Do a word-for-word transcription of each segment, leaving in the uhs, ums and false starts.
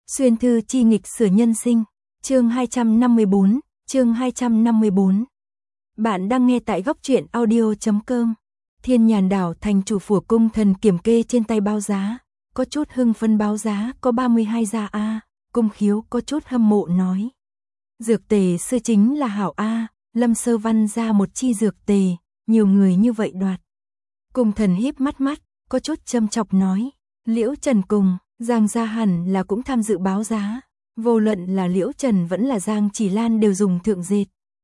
Xuyên thư chi nghịch sửa nhân sinh, chương hai trăm năm mươi bốn, chương hai trăm năm mươi bốn. Bạn đang nghe tại góc truyện audio chấm com. Thiên Nhàn Đảo thành chủ phủ cung thần kiểm kê trên tay báo giá, có chút hưng phân báo giá có ba mươi hai gia a, Cung Khiếu có chút hâm mộ nói. Dược tề sư chính là hảo a, Lâm Sơ Văn ra một chi dược tề, nhiều người như vậy đoạt. Cung thần híp mắt mắt, có chút châm chọc nói, Liễu Trần cùng Giang Gia hẳn là cũng tham dự báo giá, vô luận là Liễu Trần vẫn là Giang Chỉ Lan đều dùng thượng dệt.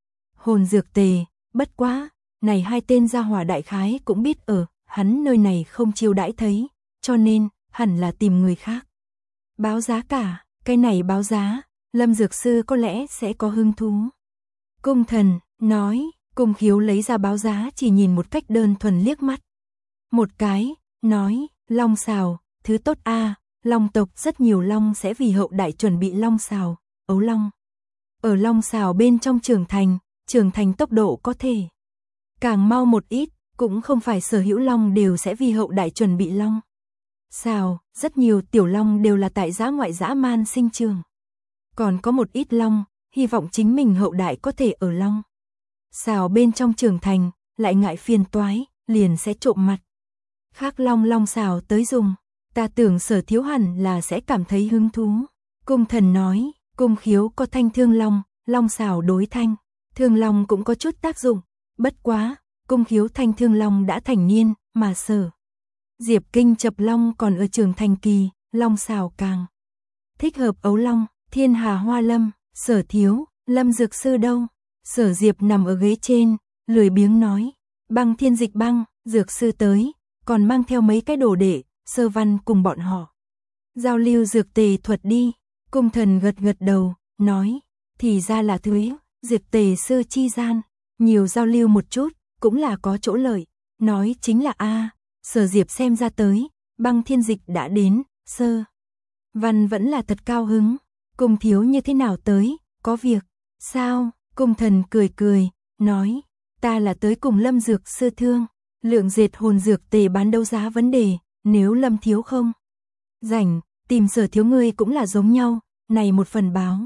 Hồn dược tề, bất quá, này hai tên gia hỏa đại khái cũng biết ở, hắn nơi này không chiêu đãi thấy, cho nên, hẳn là tìm người khác. Báo giá cả, cái này báo giá, Lâm Dược Sư có lẽ sẽ có hứng thú. Cung thần, nói, Cung Khiếu lấy ra báo giá chỉ nhìn một cách đơn thuần liếc mắt. Một cái, nói, long xào, thứ tốt a, long tộc rất nhiều long sẽ vì hậu đại chuẩn bị long xào, ấu long. Ở long xào bên trong trưởng thành, trưởng thành tốc độ có thể càng mau một ít, cũng không phải sở hữu long đều sẽ vì hậu đại chuẩn bị long xào, rất nhiều tiểu long đều là tại dã ngoại dã man sinh trường. Còn có một ít long, hy vọng chính mình hậu đại có thể ở long xào bên trong trưởng thành, lại ngại phiền toái, liền sẽ trộm mặt khác long long xào tới dùng. Ta tưởng Sở Thiếu hẳn là sẽ cảm thấy hứng thú. Cung thần nói, Cung Khiếu có thanh thương long, long xào đối thanh. Thương long cũng có chút tác dụng. Bất quá, Cung Khiếu thanh thương long đã thành niên, mà Sở Diệp kinh chập long còn ở trường thành kỳ, long xào càng thích hợp ấu long. Thiên Hà Hoa Lâm, Sở Thiếu, Lâm Dược Sư đâu? Sở Diệp nằm ở ghế trên, lười biếng nói, Băng Thiên Dịch Băng, Dược Sư tới, còn mang theo mấy cái đồ đệ. Sơ Văn cùng bọn họ giao lưu dược tề thuật đi. Cung thần gật gật đầu, nói, thì ra là thuế, dược tề sư chi gian, nhiều giao lưu một chút, cũng là có chỗ lợi. Nói chính là a, Sở Diệp xem ra tới, Băng Thiên Dịch đã đến, Sơ Văn vẫn là thật cao hứng. Cung thiếu như thế nào tới, có việc, sao? Cung thần cười cười, nói, ta là tới cùng Lâm Dược Sư thương, lượng dệt hồn dược tề bán đấu giá vấn đề. Nếu Lâm thiếu không rảnh, tìm Sở Thiếu ngươi cũng là giống nhau, này một phần báo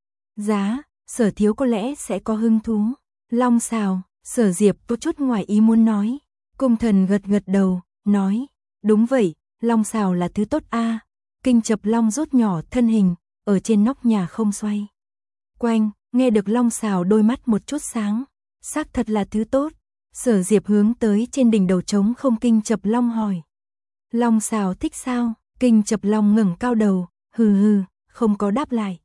giá, Sở Thiếu có lẽ sẽ có hứng thú. Long xào, Sở Diệp có chút ngoài ý muốn nói. Cung thần gật gật đầu, nói, đúng vậy, long xào là thứ tốt a. Kinh chập long rút nhỏ thân hình, ở trên nóc nhà không xoay quanh, nghe được long xào đôi mắt một chút sáng, xác thật là thứ tốt. Sở Diệp hướng tới trên đỉnh đầu trống không kinh chập long hỏi. Long xào thích sao? Kinh chập long ngẩng cao đầu, hừ hừ, không có đáp lại.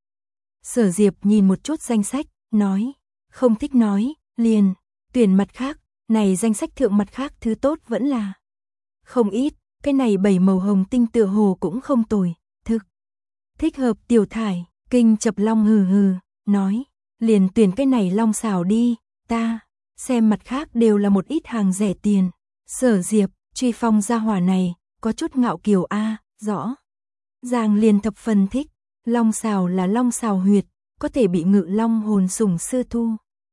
Sở Diệp nhìn một chút danh sách, nói, không thích nói, liền, tuyển mặt khác, này danh sách thượng mặt khác thứ tốt vẫn là không ít, cái này bảy màu hồng tinh tựa hồ cũng không tồi, thực thích hợp tiểu thải. Kinh chập long hừ hừ, nói, liền tuyển cái này long xào đi, ta xem mặt khác đều là một ít hàng rẻ tiền. Sở Diệp, Truy Phong gia hỏa này có chút ngạo kiều a, rõ ràng liền thập phần thích. Long xào là long xào huyệt, có thể bị ngự long hồn sủng sư thu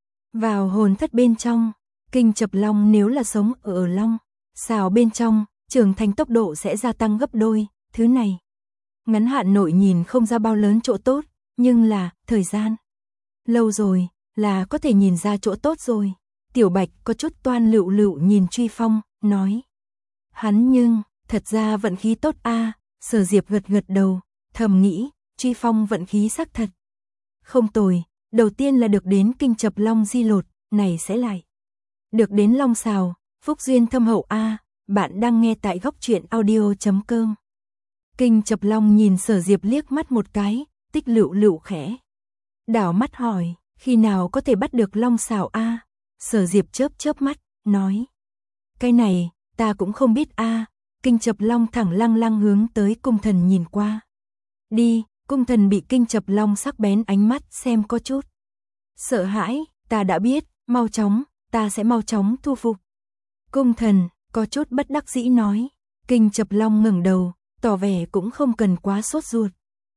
vào hồn thất bên trong. Kinh chập long nếu là sống ở long xào bên trong, trưởng thành tốc độ sẽ gia tăng gấp đôi. Thứ này ngắn hạn nội nhìn không ra bao lớn chỗ tốt, nhưng là thời gian lâu rồi là có thể nhìn ra chỗ tốt rồi. Tiểu Bạch có chút toan lựu lựu nhìn Truy Phong, nói, hắn nhưng thật ra vận khí tốt a. Sở Diệp gật gật đầu, thầm nghĩ, Truy Phong vận khí xác thật không tồi, đầu tiên là được đến kinh chập long di lột, này sẽ lại được đến long xào, phúc duyên thâm hậu a. Bạn đang nghe tại góc truyện audio chấm com. Kinh chập long nhìn Sở Diệp liếc mắt một cái, tích lựu lựu khẽ đảo mắt hỏi, khi nào có thể bắt được long xào a? Sở Diệp chớp chớp mắt, nói, cái này ta cũng không biết a. Kinh chập long thẳng lăng lăng hướng tới cung thần nhìn qua. Đi, cung thần bị kinh chập long sắc bén ánh mắt xem có chút sợ hãi, ta đã biết, mau chóng, ta sẽ mau chóng thu phục. Cung thần có chút bất đắc dĩ nói. Kinh chập long ngẩng đầu, tỏ vẻ cũng không cần quá sốt ruột.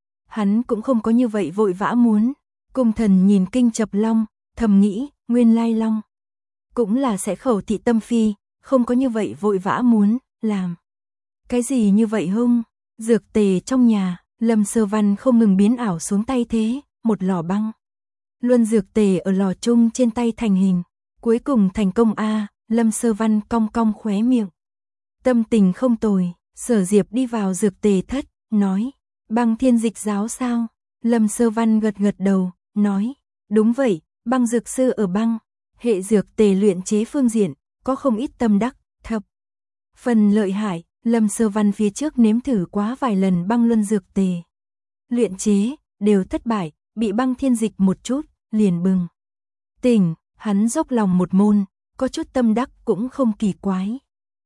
Hắn cũng không có như vậy vội vã muốn. Cung thần nhìn kinh chập long, thầm nghĩ, nguyên lai long cũng là sẽ khẩu thị tâm phi, không có như vậy vội vã muốn làm cái gì như vậy hông? Dược tề trong nhà, Lâm Sơ Văn không ngừng biến ảo xuống tay thế, một lò băng luân dược tề ở lò chung trên tay thành hình, cuối cùng thành công a. Lâm Sơ Văn cong cong khóe miệng. Tâm tình không tồi, Sở Diệp đi vào dược tề thất, nói, băng thiên dịch giáo sao? Lâm Sơ Văn gật gật đầu, nói, đúng vậy, băng dược sư ở băng hệ dược tề luyện chế phương diện, có không ít tâm đắc, thập phần lợi hại. Lâm Sơ Văn phía trước nếm thử quá vài lần băng luân dược tề luyện chế, đều thất bại, bị băng thiên dịch một chút, liền bừng tỉnh, hắn dốc lòng một môn, có chút tâm đắc cũng không kỳ quái.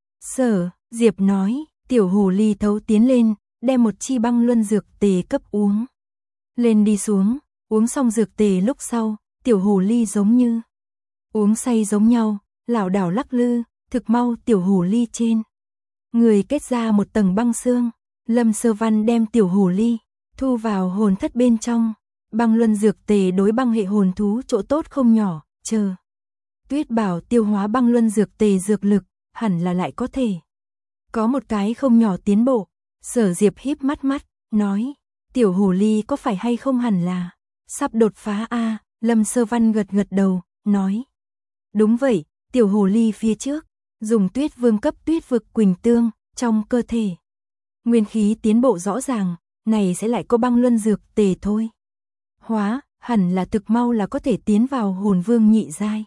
Sở Diệp nói, tiểu hồ ly thấu tiến lên, đem một chi băng luân dược tề cấp uống. Lên đi xuống, uống xong dược tề lúc sau, tiểu hồ ly giống như uống say giống nhau, lảo đảo lắc lư, thực mau tiểu hồ ly trên người kết ra một tầng băng xương. Lâm Sơ Văn đem tiểu hồ ly thu vào hồn thất bên trong, băng luân dược tề đối băng hệ hồn thú chỗ tốt không nhỏ, chờ Tuyết Bảo tiêu hóa băng luân dược tề dược lực, hẳn là lại có thể có một cái không nhỏ tiến bộ. Sở Diệp híp mắt mắt, nói, tiểu hồ ly có phải hay không hẳn là sắp đột phá a? Lâm Sơ Văn gật gật đầu, nói, đúng vậy, tiểu hồ ly phía trước dùng Tuyết Vương cấp Tuyết vực quỳnh tương, trong cơ thể nguyên khí tiến bộ rõ ràng, này sẽ lại có băng luân dược tề thôi hóa, hẳn là thực mau là có thể tiến vào hồn vương nhị giai.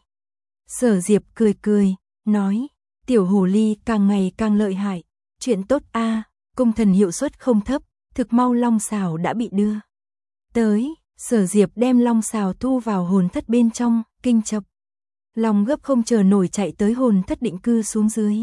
Sở Diệp cười cười, nói, tiểu hồ ly càng ngày càng lợi hại, chuyện tốt a. Cung thần hiệu suất không thấp, thực mau long xào đã bị đưa tới. Sở Diệp đem long xào thu vào hồn thất bên trong, kinh chập lòng gấp không chờ nổi chạy tới hồn thất định cư xuống dưới.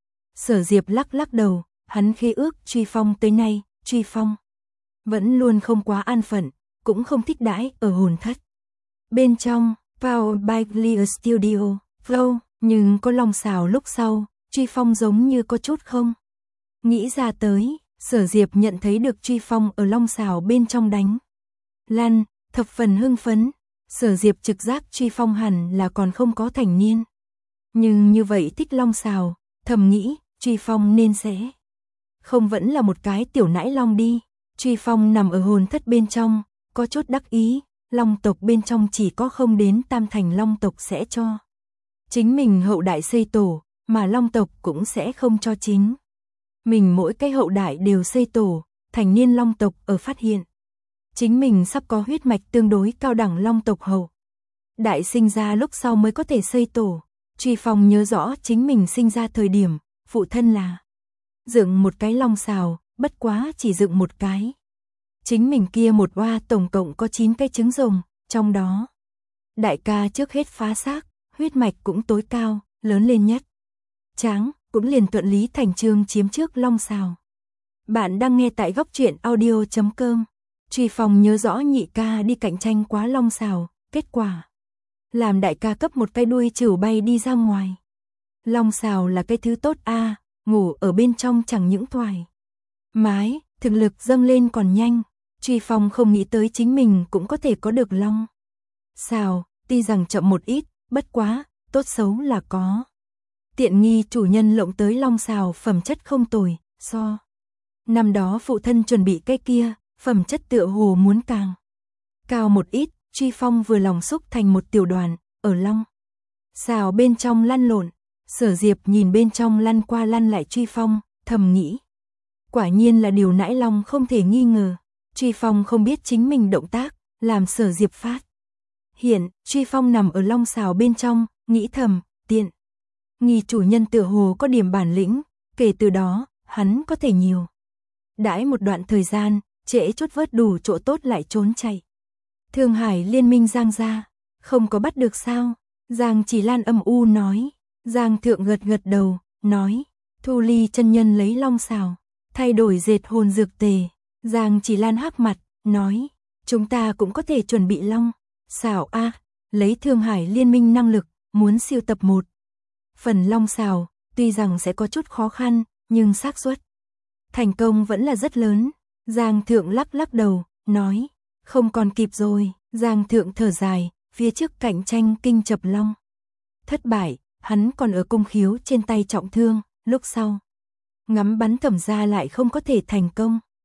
Sở Diệp lắc lắc đầu, hắn khế ước Truy Phong tới nay, Truy Phong vẫn luôn không quá an phận, cũng không thích đãi ở hồn thất bên trong. Powered by Clear Studio, Flow, nhưng có long xào lúc sau, Truy Phong giống như có chút không nghĩ ra tới. Sở Diệp nhận thấy được Truy Phong ở long xào bên trong đánh lăn, thập phần hưng phấn. Sở Diệp trực giác Truy Phong hẳn là còn không có thành niên, nhưng như vậy thích long xào, thầm nghĩ, Truy Phong nên sẽ không vẫn là một cái tiểu nãi long đi. Truy Phong nằm ở hồn thất bên trong, có chút đắc ý, long tộc bên trong chỉ có không đến tam thành long tộc sẽ cho chính mình hậu đại xây tổ, mà long tộc cũng sẽ không cho chính mình mỗi cái hậu đại đều xây tổ. Thành niên long tộc ở phát hiện chính mình sắp có huyết mạch tương đối cao đẳng long tộc hậu đại sinh ra lúc sau mới có thể xây tổ. Truy Phong nhớ rõ chính mình sinh ra thời điểm, phụ thân là dựng một cái long xào, bất quá chỉ dựng một cái. Chính mình kia một oa tổng cộng có chín cái trứng rồng, trong đó đại ca trước hết phá xác, huyết mạch cũng tối cao, lớn lên nhất tráng, cũng liền thuận lý thành chương chiếm trước long xào. Bạn đang nghe tại góc truyện audio chấm com. Truy Phong nhớ rõ nhị ca đi cạnh tranh quá long xào, kết quả làm đại ca cấp một cái đuôi trừu bay đi ra ngoài. Long xào là cái thứ tốt a, ngủ ở bên trong chẳng những thoải mái, thực lực dâng lên còn nhanh. Truy Phong không nghĩ tới chính mình cũng có thể có được long xào, tuy rằng chậm một ít, bất quá, tốt xấu là có. Tiện nghi chủ nhân lộng tới long xào phẩm chất không tồi, so năm đó phụ thân chuẩn bị cái kia, phẩm chất tựa hồ muốn càng cao một ít. Truy Phong vừa lòng xúc thành một tiểu đoàn, ở long xào bên trong lăn lộn. Sở Diệp nhìn bên trong lăn qua lăn lại Truy Phong, thầm nghĩ, quả nhiên là điều nãi long không thể nghi ngờ. Truy Phong không biết chính mình động tác, làm Sở Diệp phát hiện. Truy Phong nằm ở long xào bên trong, nghĩ thầm, tiện nghi chủ nhân tựa hồ có điểm bản lĩnh, kể từ đó, hắn có thể nhiều đãi một đoạn thời gian, trễ chút vớt đủ chỗ tốt lại trốn chạy. Thương Hải liên minh Giang gia, không có bắt được sao? Giang Chỉ Lan âm u nói. Giang Thượng gật gật đầu, nói, Thu Ly chân nhân lấy long xào, thay đổi dệt hồn dược tề. Giang Chỉ Lan hắc mặt, nói, chúng ta cũng có thể chuẩn bị long xào a, lấy Thương Hải liên minh năng lực, muốn siêu tập một phần long xào, tuy rằng sẽ có chút khó khăn, nhưng xác suất thành công vẫn là rất lớn. Giang Thượng lắc lắc đầu, nói, không còn kịp rồi. Giang Thượng thở dài, phía trước cạnh tranh kinh chập long thất bại, hắn còn ở cung khiếu trên tay trọng thương, lúc sau ngắm bắn Thẩm gia lại không có thể thành công.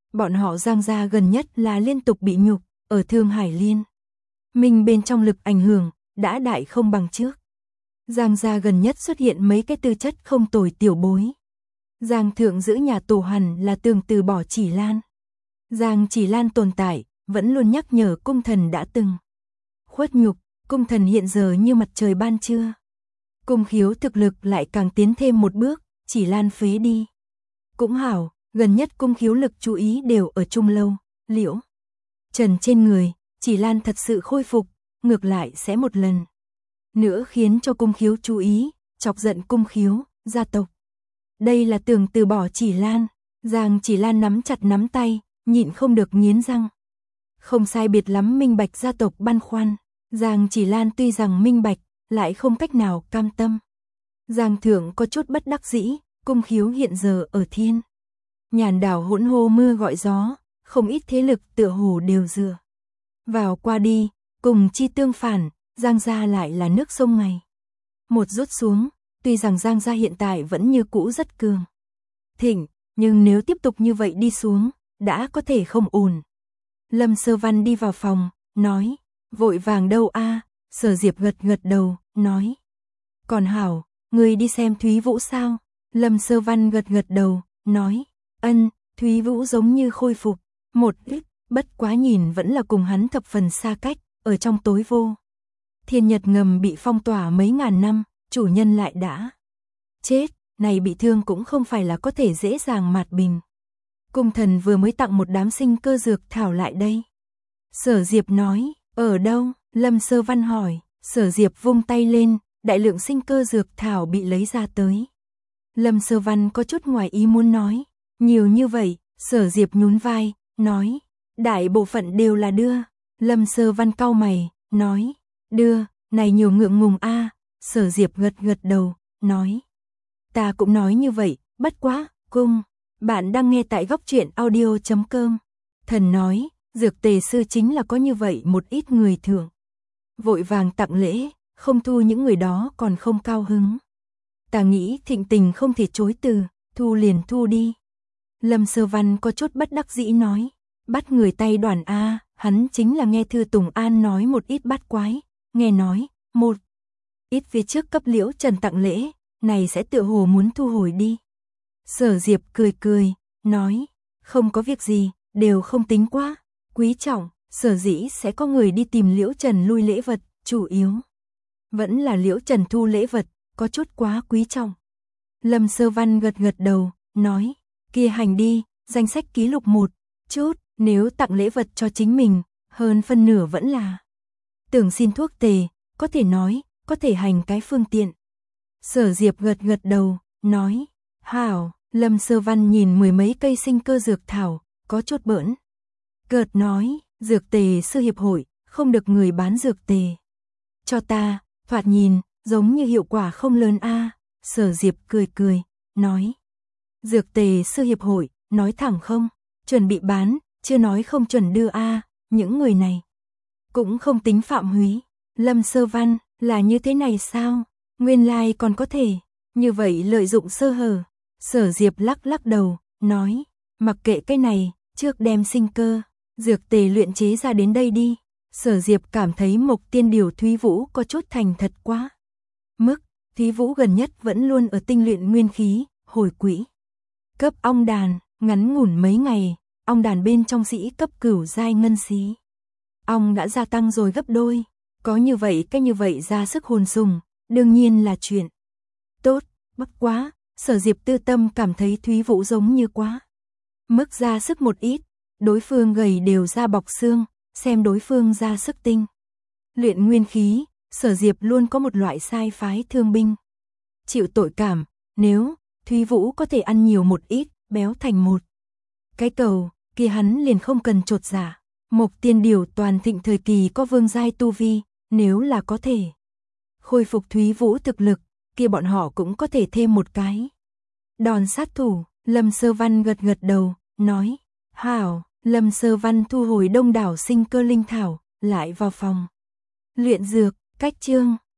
Bọn họ Giang gia gần nhất là liên tục bị nhục, ở Thương Hải Liên. Mình bên trong lực ảnh hưởng, đã đại không bằng trước. Giang gia gần nhất xuất hiện mấy cái tư chất không tồi tiểu bối. Giang thượng giữ nhà tổ hẳn là tường từ bỏ Chỉ Lan. Giang Chỉ Lan tồn tại, vẫn luôn nhắc nhở cung thần đã từng khuất nhục, cung thần hiện giờ như mặt trời ban trưa. Cung khiếu thực lực lại càng tiến thêm một bước, Chỉ Lan phế đi. Cũng hảo, gần nhất cung khiếu lực chú ý đều ở Trung Lâu, Liễu Trần trên người, Chỉ Lan thật sự khôi phục, ngược lại sẽ một lần nữa khiến cho cung khiếu chú ý, chọc giận cung khiếu, gia tộc. Đây là tưởng từ bỏ Chỉ Lan, Giang Chỉ Lan nắm chặt nắm tay, nhịn không được nghiến răng. Không sai biệt lắm minh bạch gia tộc băn khoăn, Giang Chỉ Lan tuy rằng minh bạch, lại không cách nào cam tâm. Giang thượng có chút bất đắc dĩ, cung khiếu hiện giờ ở Thiên Nhàn đảo hỗn hô mưa gọi gió, không ít thế lực tựa hồ đều dựa vào qua đi, cùng chi tương phản, Giang gia lại là nước sông ngày một rút xuống, tuy rằng Giang gia hiện tại vẫn như cũ rất cường thịnh, nhưng nếu tiếp tục như vậy đi xuống, đã có thể không ổn. Lâm Sơ Văn đi vào phòng, nói, vội vàng đâu a? Sở Diệp gật gật đầu, nói, còn hảo, người đi xem Thúy Vũ sao? Lâm Sơ Văn gật gật đầu, nói, ân, Thúy Vũ giống như khôi phục một ít, bất quá nhìn vẫn là cùng hắn thập phần xa cách, ở trong tối vô. Thiên Nhật ngầm bị phong tỏa mấy ngàn năm, chủ nhân lại đã chết, này bị thương cũng không phải là có thể dễ dàng mạt bình. Cung thần vừa mới tặng một đám sinh cơ dược thảo lại đây. Sở Diệp nói, ở đâu? Lâm Sơ Văn hỏi, Sở Diệp vung tay lên, đại lượng sinh cơ dược thảo bị lấy ra tới. Lâm Sơ Văn có chút ngoài ý muốn nói, nhiều như vậy, Sở Diệp nhún vai, nói, đại bộ phận đều là đưa. Lâm Sơ Văn cau mày, nói, đưa, này nhiều ngượng ngùng a. Sở Diệp gật gật đầu, nói, ta cũng nói như vậy, bất quá, cung. Bạn đang nghe tại góc truyện audio chấm com. Thần nói, dược tề sư chính là có như vậy một ít người thường vội vàng tặng lễ, không thu những người đó còn không cao hứng. Ta nghĩ thịnh tình không thể chối từ, thu liền thu đi. Lâm Sơ Văn có chút bất đắc dĩ nói, bắt người tay đoàn a, hắn chính là nghe Thư Tùng An nói một ít bát quái, nghe nói, một ít phía trước cấp Liễu Trần tặng lễ, này sẽ tựa hồ muốn thu hồi đi. Sở Diệp cười cười, nói, không có việc gì, đều không tính quá quý trọng, sở dĩ sẽ có người đi tìm Liễu Trần lui lễ vật, chủ yếu vẫn là Liễu Trần thu lễ vật, có chút quá quý trọng. Lâm Sơ Văn gật gật đầu, nói, kia hành đi, danh sách ký lục một chút, nếu tặng lễ vật cho chính mình, hơn phân nửa vẫn là tưởng xin thuốc tề, có thể nói, có thể hành cái phương tiện. Sở Diệp gật gật đầu, nói, hảo. Lâm Sơ Văn nhìn mười mấy cây sinh cơ dược thảo, có chút bỡn cợt nói, dược tề sư hiệp hội, không được người bán dược tề cho ta, thoạt nhìn, giống như hiệu quả không lớn a. Sở Diệp cười cười, nói, dược tề sư hiệp hội, nói thẳng không, chuẩn bị bán, chưa nói không chuẩn đưa a. Những người này cũng không tính phạm húy. Lâm Sơ Văn, là như thế này sao? Nguyên lai còn có thể như vậy lợi dụng sơ hở. Sở Diệp lắc lắc đầu, nói, mặc kệ cái này, trước đem sinh cơ dược tề luyện chế ra đến đây đi. Sở Diệp cảm thấy Mộc Tiên Điều Thúy Vũ có chút thành thật quá mức, Thúy Vũ gần nhất vẫn luôn ở tinh luyện nguyên khí, hồi quỹ cấp ong đàn, ngắn ngủn mấy ngày, ong đàn bên trong sĩ cấp cửu giai ngân xí ong đã gia tăng rồi gấp đôi, có như vậy cái như vậy ra sức hồn sùng, đương nhiên là chuyện tốt, bất quá. Sở Diệp tư tâm cảm thấy Thúy Vũ giống như quá mức ra sức một ít, đối phương gầy đều ra bọc xương, xem đối phương ra sức tinh luyện nguyên khí, Sở Diệp luôn có một loại sai phái thương binh chịu tội cảm, nếu Thúy Vũ có thể ăn nhiều một ít, béo thành một cái cầu, kia hắn liền không cần chột dạ. Mộc Tiên Điều toàn thịnh thời kỳ có vương giai tu vi, nếu là có thể khôi phục Thúy Vũ thực lực, kia bọn họ cũng có thể thêm một cái đòn sát thủ. Lâm Sơ Văn gật gật đầu, nói, hảo. Lâm Sơ Văn thu hồi đông đảo sinh cơ linh thảo, lại vào phòng luyện dược. Cách chương